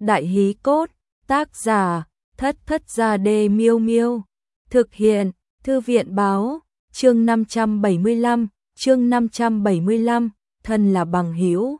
Đại hí cốt, tác giả, Thất Thất Gia Đê Miêu Miêu. Thực hiện, Thư viện báo, chương 575, thân là bằng hữu.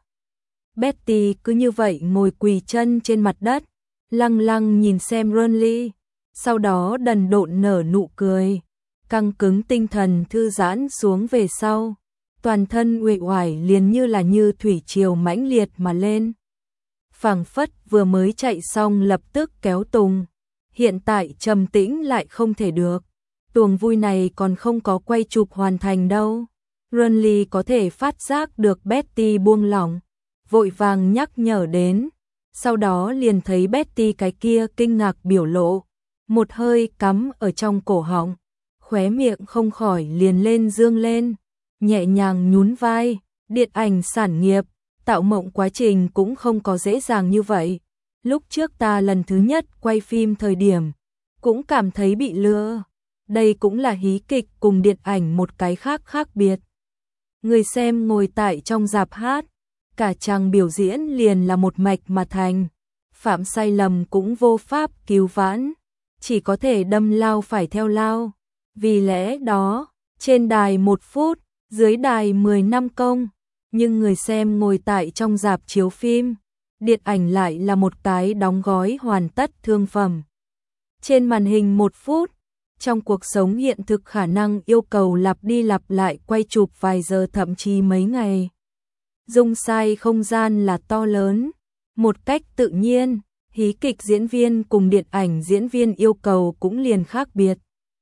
Betty cứ như vậy ngồi quỳ chân trên mặt đất, lăng lăng nhìn xem Ronly, sau đó đần độn nở nụ cười, căng cứng tinh thần thư giãn xuống về sau, toàn thân uể oải liền như thủy triều mãnh liệt mà lên. Phảng phất vừa mới chạy xong lập tức kéo tùng, hiện tại trầm tĩnh lại không thể được. Tuồng vui này còn không có quay chụp hoàn thành đâu. Ronly có thể phát giác được Betty buông lỏng, vội vàng nhắc nhở đến, sau đó liền thấy Betty cái kia kinh ngạc biểu lộ, một hơi cắm ở trong cổ họng, khóe miệng không khỏi liền lên dương lên, nhẹ nhàng nhún vai. Điện ảnh sản nghiệp, tạo mộng quá trình cũng không có dễ dàng như vậy. Lúc trước ta lần thứ nhất quay phim thời điểm, cũng cảm thấy bị lừa. Đây cũng là hí kịch cùng điện ảnh một cái khác biệt. Người xem ngồi tại trong rạp hát, cả chàng biểu diễn liền là một mạch mà thành. Phạm sai lầm cũng vô pháp cứu vãn, chỉ có thể đâm lao phải theo lao. Vì lẽ đó, trên đài 1 phút, dưới đài 10 năm công. Nhưng người xem ngồi tại trong rạp chiếu phim, điện ảnh lại là một cái đóng gói hoàn tất thương phẩm. Trên màn hình 1 phút, trong cuộc sống hiện thực khả năng yêu cầu lặp đi lặp lại quay chụp vài giờ thậm chí mấy ngày. Dung sai không gian là to lớn, một cách tự nhiên, hí kịch diễn viên cùng điện ảnh diễn viên yêu cầu cũng liền khác biệt.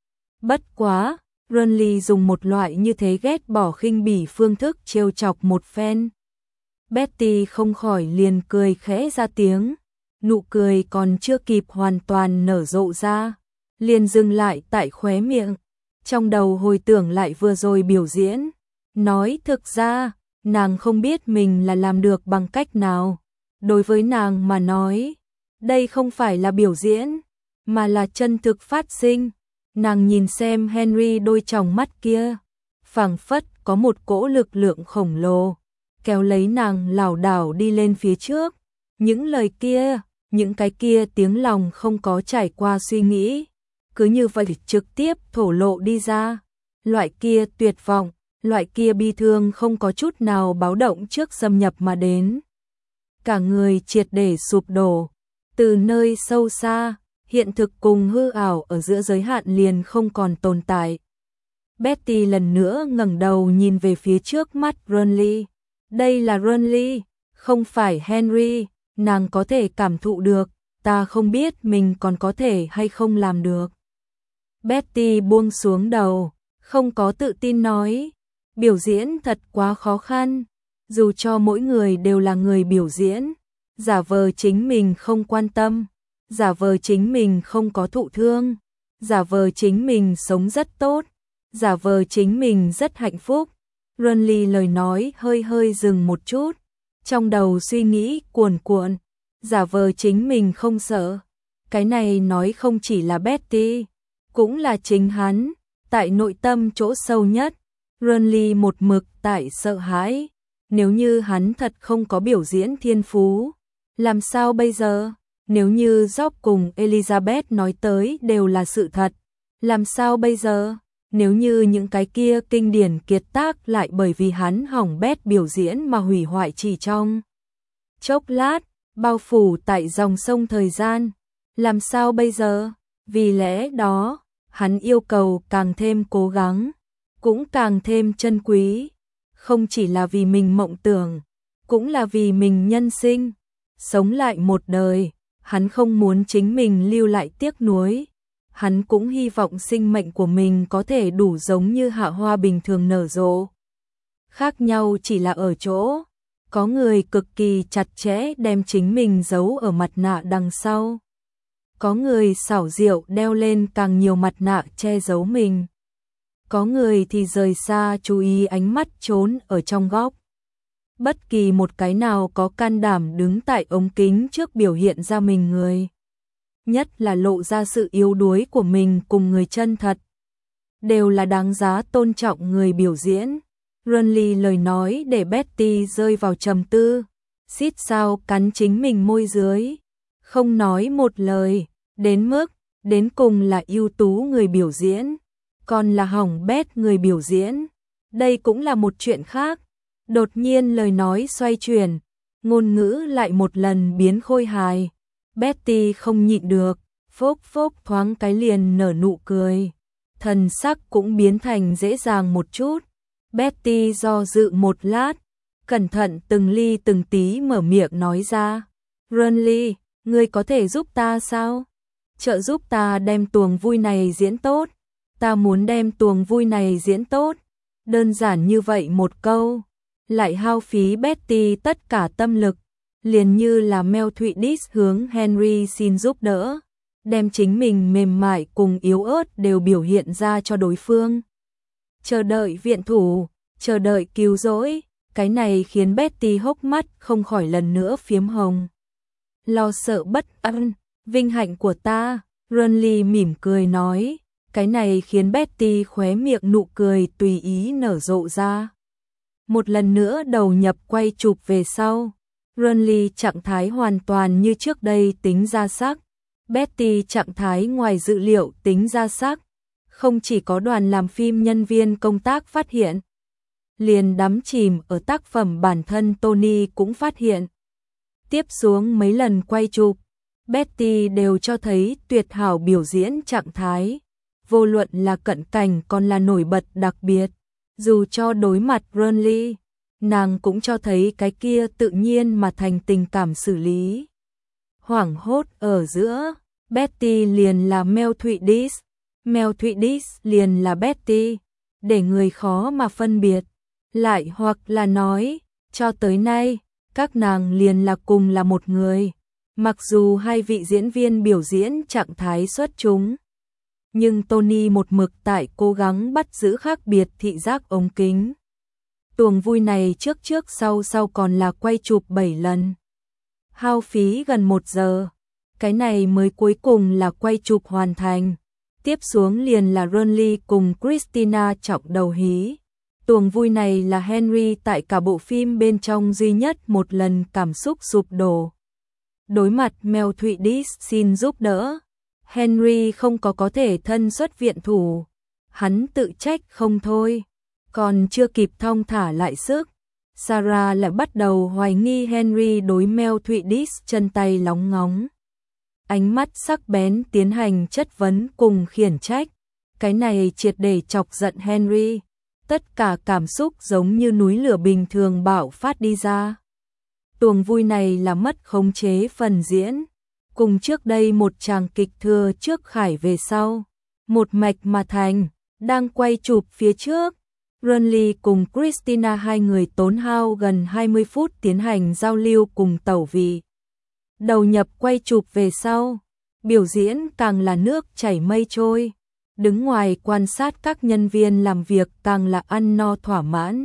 Bất quá, Ronly dùng một loại như thế ghét bỏ khinh bỉ phương thức trêu chọc một phen. Betty không khỏi liền cười khẽ ra tiếng, nụ cười còn chưa kịp hoàn toàn nở rộ ra, liền dừng lại tại khóe miệng, trong đầu hồi tưởng lại vừa rồi biểu diễn, nói thực ra, nàng không biết mình là làm được bằng cách nào. Đối với nàng mà nói, đây không phải là biểu diễn, mà là chân thực phát sinh. Nàng nhìn xem Henry đôi tròng mắt kia, phảng phất có một cỗ lực lượng khổng lồ, kéo lấy nàng lảo đảo đi lên phía trước. Những lời kia, những cái kia tiếng lòng không có trải qua suy nghĩ, cứ như vậy trực tiếp thổ lộ đi ra. Loại kia tuyệt vọng, loại kia bi thương không có chút nào báo động trước xâm nhập mà đến. Cả người triệt để sụp đổ, từ nơi sâu xa. Hiện thực cùng hư ảo ở giữa giới hạn liền không còn tồn tại. Betty lần nữa ngẩng đầu nhìn về phía trước mắt Ronly. Đây là Ronly, không phải Henry. Nàng có thể cảm thụ được, ta không biết mình còn có thể hay không làm được. Betty buông xuống đầu, không có tự tin nói. Biểu diễn thật quá khó khăn. Dù cho mỗi người đều là người biểu diễn, giả vờ chính mình không quan tâm, giả vờ chính mình không có thụ thương, giả vờ chính mình sống rất tốt, giả vờ chính mình rất hạnh phúc. Ronly lời nói hơi dừng một chút, trong đầu suy nghĩ cuồn cuộn, giả vờ chính mình không sợ. Cái này nói không chỉ là Betty, cũng là chính hắn, tại nội tâm chỗ sâu nhất, Ronly một mực tại sợ hãi. Nếu như hắn thật không có biểu diễn thiên phú, làm sao bây giờ? Nếu như Job cùng Elizabeth nói tới đều là sự thật, làm sao bây giờ? Nếu như những cái kia kinh điển kiệt tác lại bởi vì hắn hỏng bét biểu diễn mà hủy hoại chỉ trong chốc lát, bao phủ tại dòng sông thời gian, làm sao bây giờ? Vì lẽ đó, hắn yêu cầu càng thêm cố gắng, cũng càng thêm trân quý, không chỉ là vì mình mộng tưởng, cũng là vì mình nhân sinh, sống lại một đời. Hắn không muốn chính mình lưu lại tiếc nuối, hắn cũng hy vọng sinh mệnh của mình có thể đủ giống như hạ hoa bình thường nở rộ. Khác nhau chỉ là ở chỗ, có người cực kỳ chặt chẽ đem chính mình giấu ở mặt nạ đằng sau. Có người xảo diệu đeo lên càng nhiều mặt nạ che giấu mình. Có người thì rời xa chú ý ánh mắt trốn ở trong góc. Bất kỳ một cái nào có can đảm đứng tại ống kính trước biểu hiện ra mình người. Nhất là lộ ra sự yếu đuối của mình cùng người chân thật. Đều là đáng giá tôn trọng người biểu diễn. Ronly lời nói để Betty rơi vào trầm tư. Xít sao cắn chính mình môi dưới. không nói một lời, đến mức, đến cùng là ưu tú người biểu diễn, còn là hỏng bét người biểu diễn. Đây cũng là một chuyện khác. Đột nhiên lời nói xoay chuyển, ngôn ngữ lại một lần biến khôi hài. Betty không nhịn được, phốc phốc thoáng cái liền nở nụ cười. Thần sắc cũng biến thành dễ dàng một chút. Betty do dự một lát, cẩn thận từng ly từng tí mở miệng nói ra. Renly, ngươi có thể giúp ta sao? Trợ giúp ta đem tuồng vui này diễn tốt. Ta muốn đem tuồng vui này diễn tốt. Đơn giản như vậy một câu, lại hao phí Betty tất cả tâm lực, liền như là Mel Thụy hướng Henry xin giúp đỡ, đem chính mình mềm mại cùng yếu ớt đều biểu hiện ra cho đối phương. Chờ đợi viện thủ, chờ đợi cứu rỗi, cái này khiến Betty hốc mắt không khỏi lần nữa phiếm hồng. Lo sợ bất an, vinh hạnh của ta, Renly mỉm cười nói. Cái này khiến Betty khóe miệng nụ cười tùy ý nở rộ ra. Một lần nữa đầu nhập quay chụp về sau, Renly trạng thái hoàn toàn như trước đây tính ra sắc. Betty trạng thái ngoài dự liệu tính ra sắc. Không chỉ có đoàn làm phim nhân viên công tác phát hiện, liền đắm chìm ở tác phẩm bản thân Tony cũng phát hiện. Tiếp xuống mấy lần quay chụp, Betty đều cho thấy tuyệt hảo biểu diễn trạng thái. Vô luận là cận cảnh còn là nổi bật đặc biệt, dù cho đối mặt Renly, nàng cũng cho thấy cái kia tự nhiên mà thành tình cảm xử lý. Hoảng hốt ở giữa, Betty liền là Mel Thụy liền là Betty, để người khó mà phân biệt. Lại hoặc là nói, cho tới nay, các nàng liền là cùng là một người, mặc dù hai vị diễn viên biểu diễn trạng thái xuất chúng. Nhưng Tony một mực tại cố gắng bắt giữ khác biệt thị giác ống kính. Tuồng vui này trước sau còn là quay chụp 7 lần. Hao phí gần 1 giờ. Cái này mới cuối cùng là quay chụp hoàn thành. Tiếp xuống liền là Renly cùng Christina trọng đầu hí. Tuồng vui này là Henry tại cả bộ phim bên trong duy nhất một lần cảm xúc sụp đổ. Đối mặt Mel Thụy xin giúp đỡ, Henry không có thể thân xuất viện thủ, hắn tự trách không thôi, còn chưa kịp thong thả lại sức, Sarah lại bắt đầu hoài nghi Henry đối Mel Thụy chân tay lóng ngóng. Ánh mắt sắc bén tiến hành chất vấn cùng khiển trách, cái này triệt để chọc giận Henry, tất cả cảm xúc giống như núi lửa bình thường bạo phát đi ra. Tuồng vui này là mất khống chế phần diễn. Cùng trước đây một tràng kịch thừa trước khải về sau, một mạch mà thành, đang quay chụp phía trước. Renly cùng Christina hai người tốn hao gần 20 phút tiến hành giao lưu cùng tẩu vị. Đầu nhập quay chụp về sau, biểu diễn càng là nước chảy mây trôi, đứng ngoài quan sát các nhân viên làm việc càng là ăn no thỏa mãn.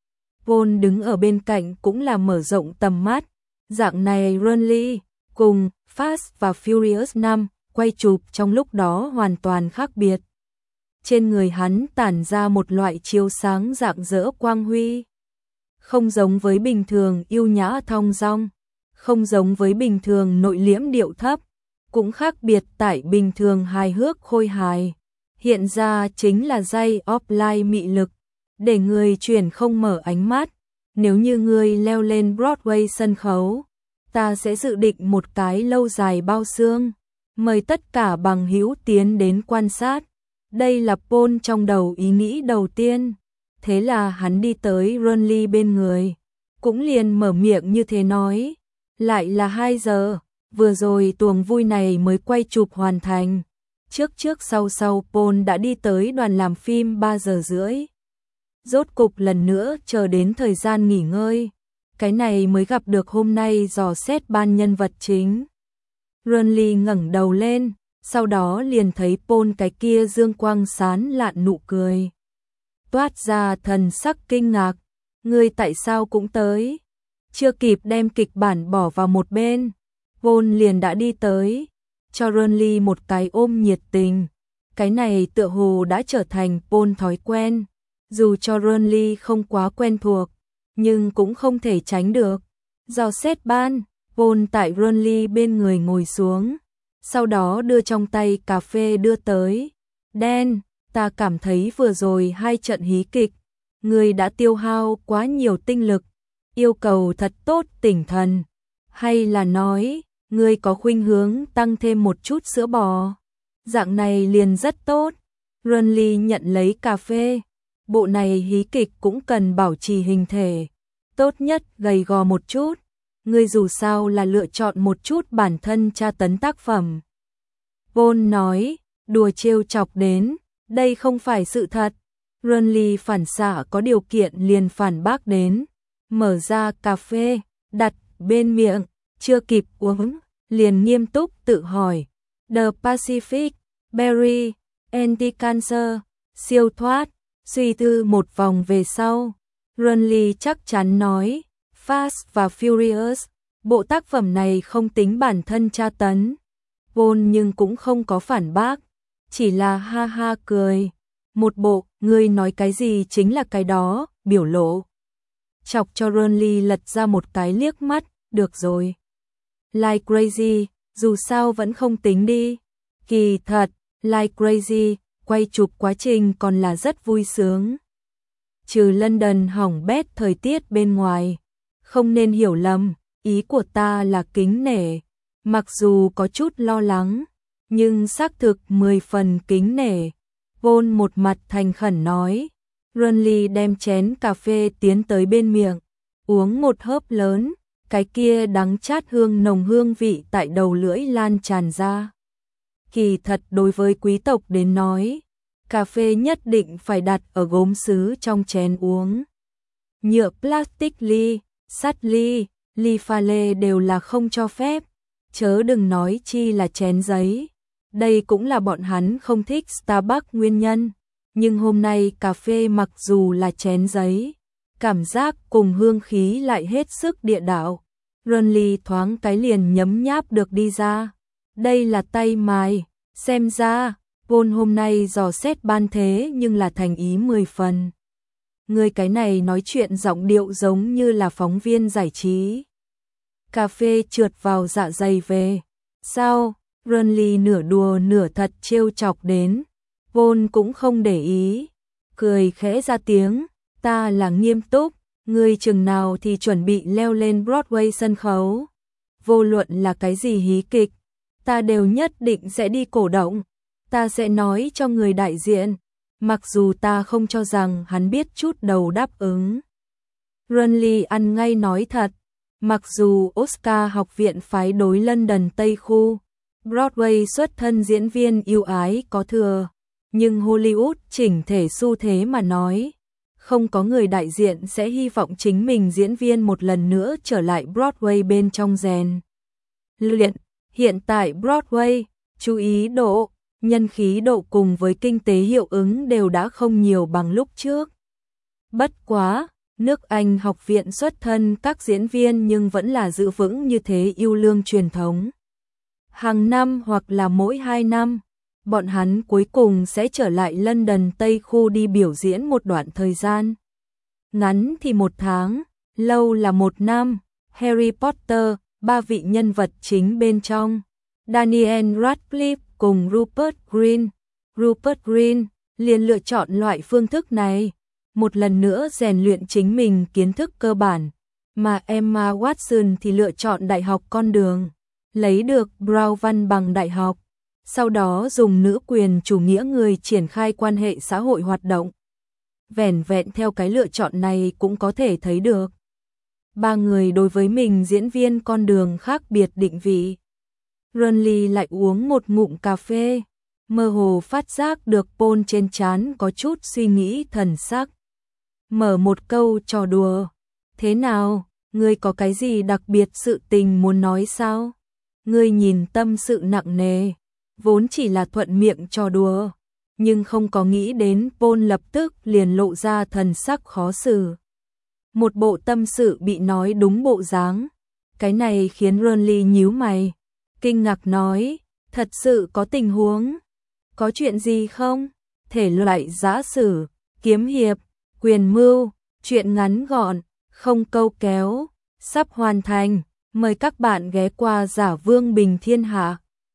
Paul đứng ở bên cạnh cũng là mở rộng tầm mắt, dạng này Renly cùng Fast và Furious 5 quay chụp trong lúc đó hoàn toàn khác biệt. Trên người hắn tản ra một loại chiếu sáng rạng rỡ quang huy. Không giống với bình thường yêu nhã thong dong, không giống với bình thường nội liễm điệu thấp, cũng khác biệt tại bình thường hài hước khôi hài. Hiện ra chính là dây offline mị lực, để người chuyển không mở ánh mắt. Nếu như người leo lên Broadway sân khấu, ta sẽ dự định một cái lâu dài bao xương, mời tất cả bằng hữu tiến đến quan sát. Đây là Paul trong đầu ý nghĩ đầu tiên. Thế là hắn đi tới Renly bên người, cũng liền mở miệng như thế nói. Lại là 2 giờ, vừa rồi tuồng vui này mới quay chụp hoàn thành. Trước sau Paul đã đi tới đoàn làm phim 3 giờ rưỡi. Rốt cục lần nữa chờ đến thời gian nghỉ ngơi. Cái này mới gặp được hôm nay dò xét ban nhân vật chính. Renly ngẩng đầu lên, sau đó liền thấy Paul cái kia dương quang sán lạn nụ cười. Toát ra thần sắc kinh ngạc, ngươi tại sao cũng tới? Chưa kịp đem kịch bản bỏ vào một bên, Paul liền đã đi tới, cho Renly một cái ôm nhiệt tình. Cái này tựa hồ đã trở thành Paul thói quen, dù cho Renly không quá quen thuộc, nhưng cũng không thể tránh được. Dò xét ban, Paul tại Ronly bên người ngồi xuống, sau đó đưa trong tay cà phê đưa tới. Dan, ta cảm thấy vừa rồi 2 trận hí kịch, ngươi đã tiêu hao quá nhiều tinh lực, yêu cầu thật tốt tỉnh thần. Hay là nói, ngươi có khuynh hướng tăng thêm một chút sữa bò? Dạng này liền rất tốt. Ronly nhận lấy cà phê. Bộ này hí kịch cũng cần bảo trì hình thể, tốt nhất gầy gò một chút. Ngươi dù sao là lựa chọn một chút bản thân tra tấn tác phẩm. Paul nói, đùa trêu chọc đến, đây không phải sự thật. Ronly phản xạ có điều kiện liền phản bác đến, mở ra cà phê, đặt bên miệng, chưa kịp uống, liền nghiêm túc tự hỏi. The Pacific, Berry, Anti-Cancer, siêu thoát, suy tư một vòng về sau. Ronly chắc chắn nói, Fast và Furious, bộ tác phẩm này không tính bản thân tra tấn. Paul nhưng cũng không có phản bác, chỉ là ha ha cười. Một bộ, ngươi nói cái gì chính là cái đó, biểu lộ. Chọc cho Ronly lật ra một cái liếc mắt, được rồi. Like Crazy, dù sao vẫn không tính đi. Kỳ thật, Like Crazy, quay chụp quá trình còn là rất vui sướng. Trừ London hỏng bét thời tiết bên ngoài, không nên hiểu lầm, ý của ta là kính nể. Mặc dù có chút lo lắng, nhưng xác thực 10 phần kính nể. Paul một mặt thành khẩn nói. Ronly đem chén cà phê tiến tới bên miệng, uống một hớp lớn, cái kia đắng chát hương nồng hương vị tại đầu lưỡi lan tràn ra. Kỳ thật đối với quý tộc đến nói, cà phê nhất định phải đặt ở gốm sứ trong chén uống. Nhựa plastic ly, sắt ly, ly pha lê đều là không cho phép, chớ đừng nói chi là chén giấy. Đây cũng là bọn hắn không thích Starbucks nguyên nhân. Nhưng hôm nay cà phê mặc dù là chén giấy, cảm giác cùng hương khí lại hết sức địa đạo. Ronly thoáng cái liền nhấm nháp được đi ra. Đây là tay mài, xem ra, Paul hôm nay dò xét ban thế nhưng là thành ý 10 phần. Người cái này nói chuyện giọng điệu giống như là phóng viên giải trí. Cà phê trượt vào dạ dày về. Sao? Ronly nửa đùa nửa thật trêu chọc đến. Paul cũng không để ý, cười khẽ ra tiếng, ta là nghiêm túc, ngươi chừng nào thì chuẩn bị leo lên Broadway sân khấu. Vô luận là cái gì hí kịch, ta đều nhất định sẽ đi cổ động, ta sẽ nói cho người đại diện, mặc dù ta không cho rằng hắn biết chút đầu đáp ứng. Ronly ăn ngay nói thật, mặc dù Oscar học viện phái đối London Tây khu, Broadway xuất thân diễn viên ưu ái có thừa. Nhưng Hollywood chỉnh thể xu thế mà nói, không có người đại diện sẽ hy vọng chính mình diễn viên một lần nữa trở lại Broadway bên trong rèn luyện. Hiện tại Broadway, chú ý độ, nhân khí độ cùng với kinh tế hiệu ứng đều đã không nhiều bằng lúc trước. Bất quá, nước Anh học viện xuất thân các diễn viên nhưng vẫn là giữ vững như thế yêu lương truyền thống. Hàng năm hoặc là mỗi 2 năm, bọn hắn cuối cùng sẽ trở lại London Tây khu đi biểu diễn một đoạn thời gian. Ngắn thì 1 tháng, lâu là 1 năm. Harry Potter, 3 vị nhân vật chính bên trong. Daniel Radcliffe cùng Rupert Grint. Rupert Grint liền lựa chọn loại phương thức này, một lần nữa rèn luyện chính mình kiến thức cơ bản, mà Emma Watson thì lựa chọn đại học con đường, lấy được Brown văn bằng đại học. Sau đó dùng nữ quyền chủ nghĩa người triển khai quan hệ xã hội hoạt động. Vẻn vẹn theo cái lựa chọn này cũng có thể thấy được. 3 người đối với mình diễn viên con đường khác biệt định vị. Ronly lại uống một ngụm cà phê, mơ hồ phát giác được Paul trên trán có chút suy nghĩ thần sắc. Mở một câu trò đùa. Thế nào, ngươi có cái gì đặc biệt sự tình muốn nói sao? Ngươi nhìn tâm sự nặng nề. Vốn chỉ là thuận miệng trò đùa, nhưng không có nghĩ đến Paul lập tức liền lộ ra thần sắc khó xử. Một bộ tâm sự bị nói đúng bộ dáng. Cái này khiến Ronly nhíu mày, kinh ngạc nói, thật sự có tình huống. Có chuyện gì không? Thể loại giã sử, kiếm hiệp, quyền mưu, chuyện ngắn gọn, không câu kéo, sắp hoàn thành, Mời các bạn ghé qua Giả Vương Bình Thiên Hạ.